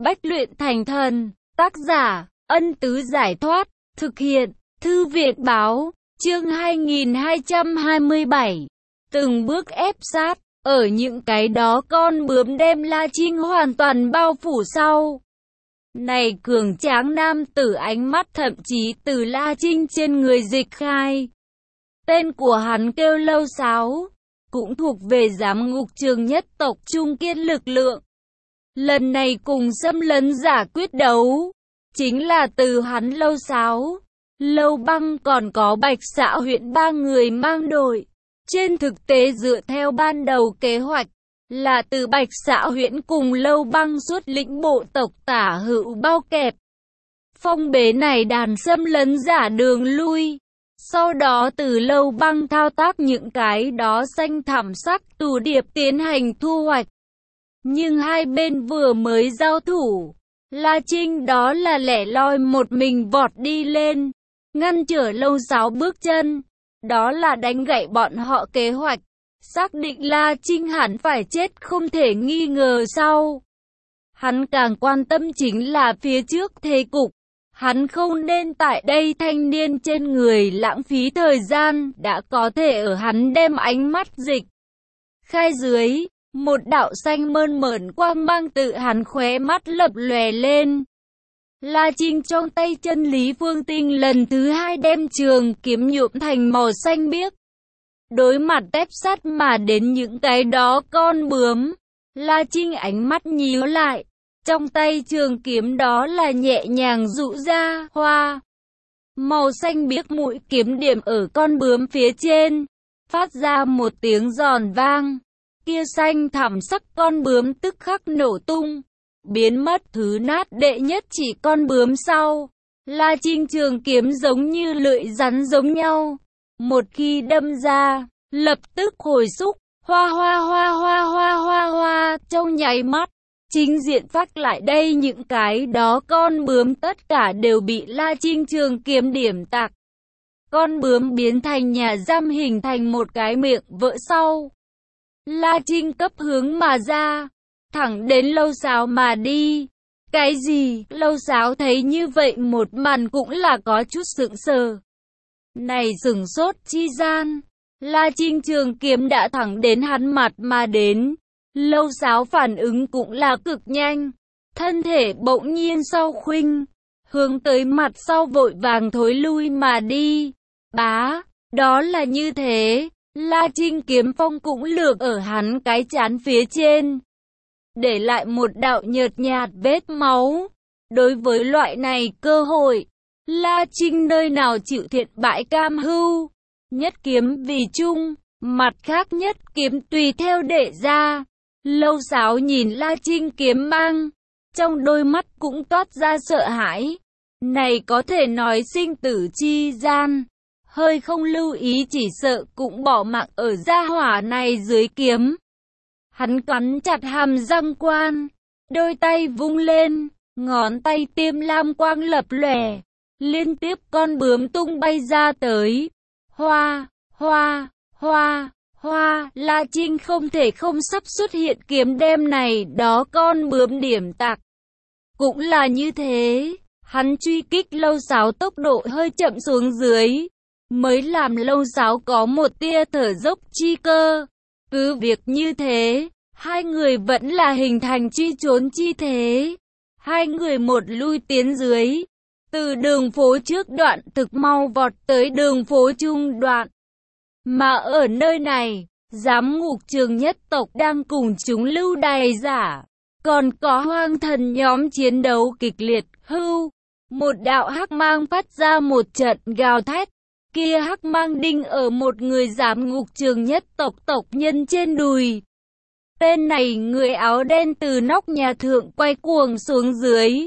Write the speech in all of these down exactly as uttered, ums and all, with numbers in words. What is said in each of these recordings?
Bách luyện thành thần. Tác giả, Ân Tứ Giải Thoát. Thực hiện, Thư viện Báo. Chương hai nghìn hai trăm hai mươi bảy. Từng bước ép sát. Ở những cái đó con bướm đem La Trinh hoàn toàn bao phủ sau. Này cường tráng nam tử, ánh mắt thậm chí từ La Trinh trên người dịch khai. Tên của hắn kêu Lâu Sáo, cũng thuộc về giám ngục trường nhất tộc trung kiên lực lượng. Lần này cùng xâm lấn giả quyết đấu, chính là từ hắn Lâu Sáo, Lâu Băng còn có Bạch Xạ huyện ba người mang đội. Trên thực tế dựa theo ban đầu kế hoạch, là từ Bạch Xạ huyện cùng Lâu Băng xuất lĩnh bộ tộc tả hữu bao kẹp. Phong bế này đàn xâm lấn giả đường lui. Sau đó từ Lâu Băng thao tác những cái đó xanh thẳm sắc tù điệp tiến hành thu hoạch. Nhưng hai bên vừa mới giao thủ, La Trinh đó là lẻ loi một mình vọt đi lên, ngăn trở Lâu Sáo bước chân. Đó là đánh gãy bọn họ kế hoạch, xác định La Trinh hẳn phải chết không thể nghi ngờ sau. Hắn càng quan tâm chính là phía trước thế cục. Hắn không nên tại đây thanh niên trên người lãng phí thời gian, đã có thể ở hắn đem ánh mắt dịch khai dưới, một đạo xanh mơn mởn quang mang tự hắn khóe mắt lập lòe lên. La Trinh trong tay chân Lý Phương Tinh lần thứ hai đem trường kiếm nhuộm thành màu xanh biếc. Đối mặt ép sát mà đến những cái đó con bướm, La Trinh ánh mắt nhíu lại. Trong tay trường kiếm đó là nhẹ nhàng dụ ra hoa màu xanh biếc, mũi kiếm điểm ở con bướm phía trên, phát ra một tiếng giòn vang. Kia xanh thẳm sắc con bướm tức khắc nổ tung, biến mất thứ nát đệ nhất chỉ con bướm sau. La Trinh trường kiếm giống như lưỡi rắn giống nhau, một khi đâm ra, lập tức hồi xúc, hoa hoa hoa hoa hoa hoa hoa, trong nháy mắt. Chính diện phát lại đây những cái đó con bướm tất cả đều bị La Trinh trường kiếm điểm tạc. Con bướm biến thành nhà giam, hình thành một cái miệng vỡ sau. La Trinh cấp hướng mà ra, thẳng đến Lâu Sáo mà đi. Cái gì? Lâu Sáo thấy như vậy một màn cũng là có chút sững sờ. Này sửng sốt chi gian, La Trinh trường kiếm đã thẳng đến hắn mặt mà đến. Lâu Sáo phản ứng cũng là cực nhanh, thân thể bỗng nhiên sau khuynh, hướng tới mặt sau vội vàng thối lui mà đi. Bá, đó là như thế, La Trinh kiếm phong cũng lược ở hắn cái trán phía trên, để lại một đạo nhợt nhạt vết máu. Đối với loại này cơ hội, La Trinh nơi nào chịu thiện bại cam hưu, nhất kiếm vì chung, mặt khác nhất kiếm tùy theo để ra. Lâu Sáo nhìn La Trinh kiếm mang, trong đôi mắt cũng toát ra sợ hãi. Này có thể nói sinh tử chi gian, hơi không lưu ý chỉ sợ cũng bỏ mạng ở gia hỏa này dưới kiếm. Hắn cắn chặt hàm răng quan, đôi tay vung lên, ngón tay tiêm lam quang lập lòe, liên tiếp con bướm tung bay ra tới. Hoa, hoa, hoa. Hoa, La Trinh không thể không sắp xuất hiện kiếm đem này đó con bướm điểm tạc. Cũng là như thế, hắn truy kích Lâu Sáo tốc độ hơi chậm xuống dưới, mới làm Lâu Sáo có một tia thở dốc chi cơ. Cứ việc như thế, hai người vẫn là hình thành truy trốn chi thế. Hai người một lui tiến dưới, từ đường phố trước đoạn thực mau vọt tới đường phố trung đoạn. Mà ở nơi này, giám ngục trường nhất tộc đang cùng chúng lưu đày giả, còn có hoang thần nhóm chiến đấu kịch liệt. Hưu, một đạo hắc mang phát ra một trận gào thét, kia hắc mang đinh ở một người giám ngục trường nhất tộc tộc nhân trên đùi. Tên này người áo đen từ nóc nhà thượng quay cuồng xuống dưới,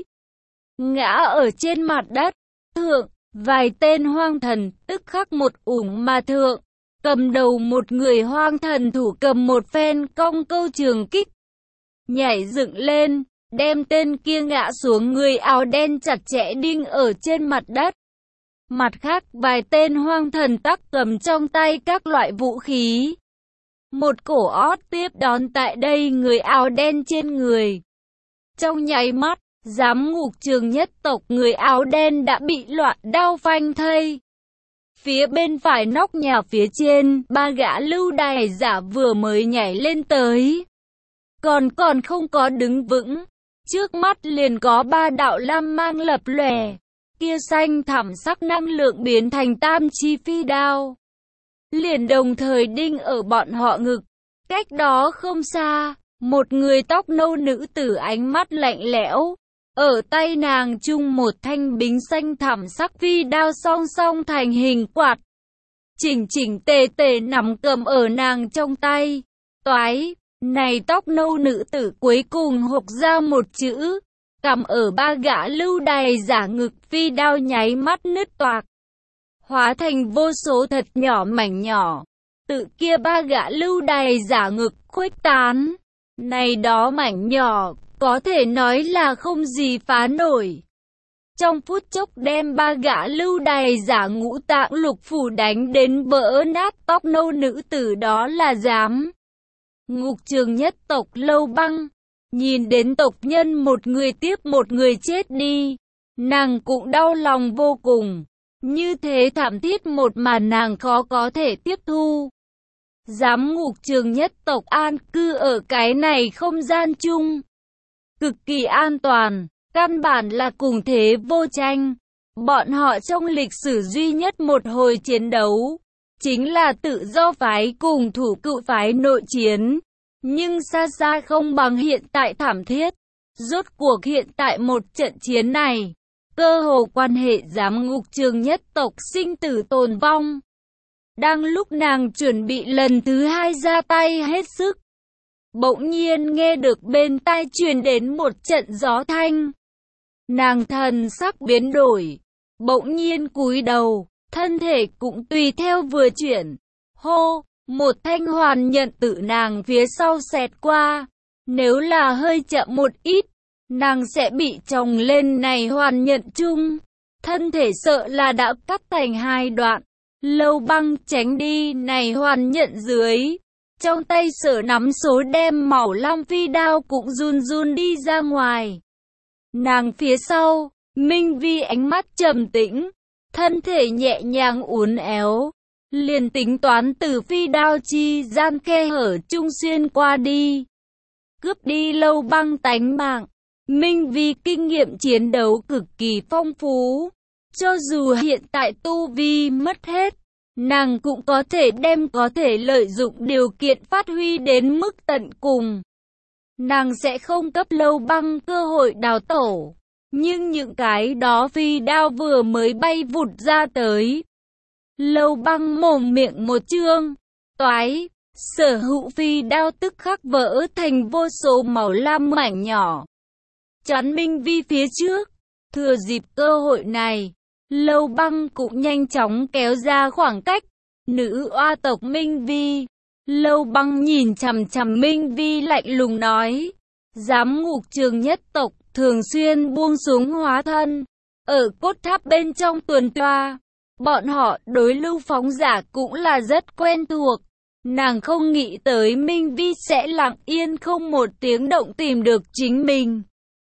ngã ở trên mặt đất. Thượng, vài tên hoang thần tức khắc một ủng mà thượng. Cầm đầu một người hoang thần thủ cầm một phen cong câu trường kích, nhảy dựng lên, đem tên kia ngã xuống người áo đen chặt chẽ đinh ở trên mặt đất. Mặt khác vài tên hoang thần tắc cầm trong tay các loại vũ khí. Một cổ ót tiếp đón tại đây người áo đen trên người. Trong nháy mắt, Giám ngục Trường nhất tộc người áo đen đã bị loạn đao phanh thây. Phía bên phải nóc nhà phía trên, ba gã lưu đày giả vừa mới nhảy lên tới. Còn còn không có đứng vững, trước mắt liền có ba đạo lam mang lập lòe, kia xanh thẳm sắc năng lượng biến thành tam chi phi đao. Liền đồng thời đinh ở bọn họ ngực, cách đó không xa, một người tóc nâu nữ tử ánh mắt lạnh lẽo. Ở tay nàng chung một thanh bính xanh thẳm sắc phi đao song song thành hình quạt. Chỉnh chỉnh tề tề nằm cầm ở nàng trong tay. Toái, này tóc nâu nữ tử cuối cùng hộc ra một chữ. Cầm ở ba gã lưu đày giả ngực phi đao nháy mắt nứt toạc. Hóa thành vô số thật nhỏ mảnh nhỏ. Tự kia ba gã lưu đày giả ngực khuếch tán. Này đó mảnh nhỏ, có thể nói là không gì phá nổi. Trong phút chốc đem ba gã lưu đày giả ngũ tạng lục phủ đánh đến vỡ nát. Tóc nâu nữ tử đó là dám. Ngục Trường nhất tộc Lâu Băng, nhìn đến tộc nhân một người tiếp một người chết đi, nàng cũng đau lòng vô cùng. Như thế thảm thiết một màn nàng khó có thể tiếp thu. Giám ngục Trường nhất tộc an cư ở cái này không gian chung, cực kỳ an toàn, căn bản là cùng thế vô tranh. Bọn họ trong lịch sử duy nhất một hồi chiến đấu, chính là tự do phái cùng thủ cựu phái nội chiến. Nhưng xa xa không bằng hiện tại thảm thiết. Rốt cuộc hiện tại một trận chiến này, cơ hồ quan hệ giám ngục Trường nhất tộc sinh tử tồn vong. Đang lúc nàng chuẩn bị lần thứ hai ra tay hết sức, bỗng nhiên nghe được bên tai truyền đến một trận gió thanh. Nàng thần sắc biến đổi, bỗng nhiên cúi đầu, thân thể cũng tùy theo vừa chuyển. Hô, một thanh hoàn nhận tự nàng phía sau xẹt qua. Nếu là hơi chậm một ít, nàng sẽ bị chồng lên này hoàn nhận chung. Thân thể sợ là đã cắt thành hai đoạn. Lâu Băng tránh đi này hoàn nhận dưới. Trong tay sở nắm số đem màu lam phi đao cũng run run đi ra ngoài. Nàng phía sau, Minh Vi ánh mắt trầm tĩnh, thân thể nhẹ nhàng uốn éo, liền tính toán từ phi đao chi gian khe hở trung xuyên qua đi, cướp đi Lâu Băng tánh mạng. Minh Vi kinh nghiệm chiến đấu cực kỳ phong phú, cho dù hiện tại tu vi mất hết, nàng cũng có thể đem có thể lợi dụng điều kiện phát huy đến mức tận cùng. Nàng sẽ không cấp Lâu Băng cơ hội đào tổ, nhưng những cái đó phi đao vừa mới bay vụt ra tới. Lâu Băng mồm miệng một trương, toái, sở hữu phi đao tức khắc vỡ thành vô số màu lam mảnh nhỏ. Chắn Minh Vi phía trước, thừa dịp cơ hội này, Lâu Băng cũng nhanh chóng kéo ra khoảng cách. Nữ oa tộc Minh Vi. Lâu Băng nhìn chằm chằm Minh Vi lạnh lùng nói. Giám ngục Trường nhất tộc thường xuyên buông xuống hóa thân, ở cốt tháp bên trong tuần tra. Bọn họ đối lưu phóng giả cũng là rất quen thuộc. Nàng không nghĩ tới Minh Vi sẽ lặng yên không một tiếng động tìm được chính mình.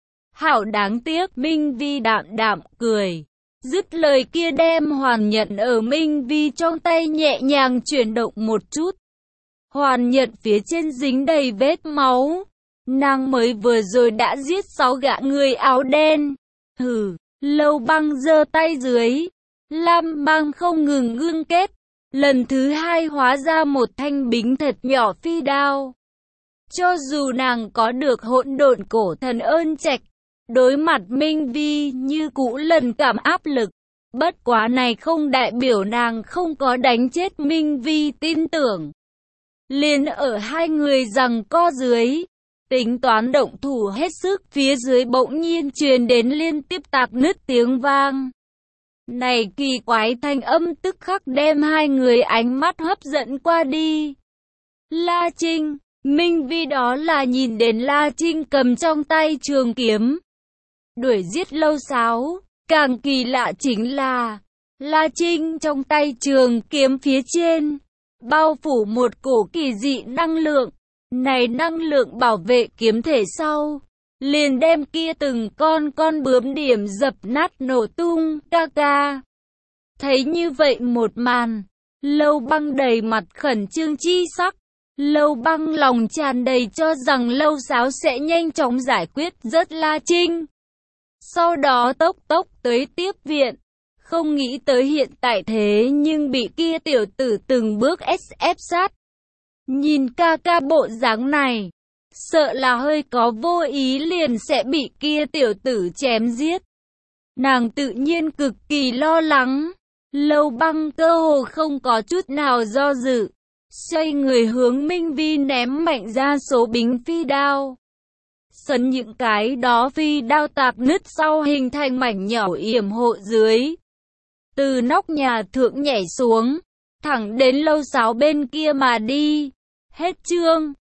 Hảo đáng tiếc, Minh Vi đạm đạm cười. Dứt lời kia đem hoàn nhận ở Minh Vi trong tay nhẹ nhàng chuyển động một chút. Hoàn nhận phía trên dính đầy vết máu. Nàng mới vừa rồi đã giết sáu gã người áo đen. Hừ, Lâu Băng giơ tay dưới. Lam mang không ngừng ngưng kết. Lần thứ hai hóa ra một thanh bính thật nhỏ phi đao. Cho dù nàng có được hỗn độn cổ thần ơn trạch, đối mặt Minh Vi như cũ lần cảm áp lực. Bất quá này không đại biểu nàng không có đánh chết Minh Vi tin tưởng. Liền ở hai người giằng co dưới, tính toán động thủ hết sức, phía dưới bỗng nhiên truyền đến liên tiếp tạc nứt tiếng vang. Này kỳ quái thanh âm tức khắc đem hai người ánh mắt hấp dẫn qua đi. La Trinh, Minh Vi đó là nhìn đến La Trinh cầm trong tay trường kiếm, đuổi giết Lâu Sáo. Càng kỳ lạ chính là, La Trinh trong tay trường kiếm phía trên, bao phủ một cổ kỳ dị năng lượng. Này năng lượng bảo vệ kiếm thể sau, liền đem kia từng con con bướm điểm dập nát nổ tung. Ca ca thấy như vậy một màn, Lâu Băng đầy mặt khẩn trương chi sắc. Lâu Băng lòng tràn đầy cho rằng Lâu Sáo sẽ nhanh chóng giải quyết rất La Trinh, sau đó tốc tốc tới tiếp viện. Không nghĩ tới hiện tại thế nhưng bị kia tiểu tử từng bước ép sát. Nhìn ca ca bộ dáng này, sợ là hơi có vô ý liền sẽ bị kia tiểu tử chém giết. Nàng tự nhiên cực kỳ lo lắng. Lâu Băng cơ hồ không có chút nào do dự, xoay người hướng Minh Vi ném mạnh ra số bính phi đao. Sấn những cái đó phi đao tạp nứt sau hình thành mảnh nhỏ yểm hộ dưới. Từ nóc nhà thượng nhảy xuống, thẳng đến Lâu Sáo bên kia mà đi. Hết chương.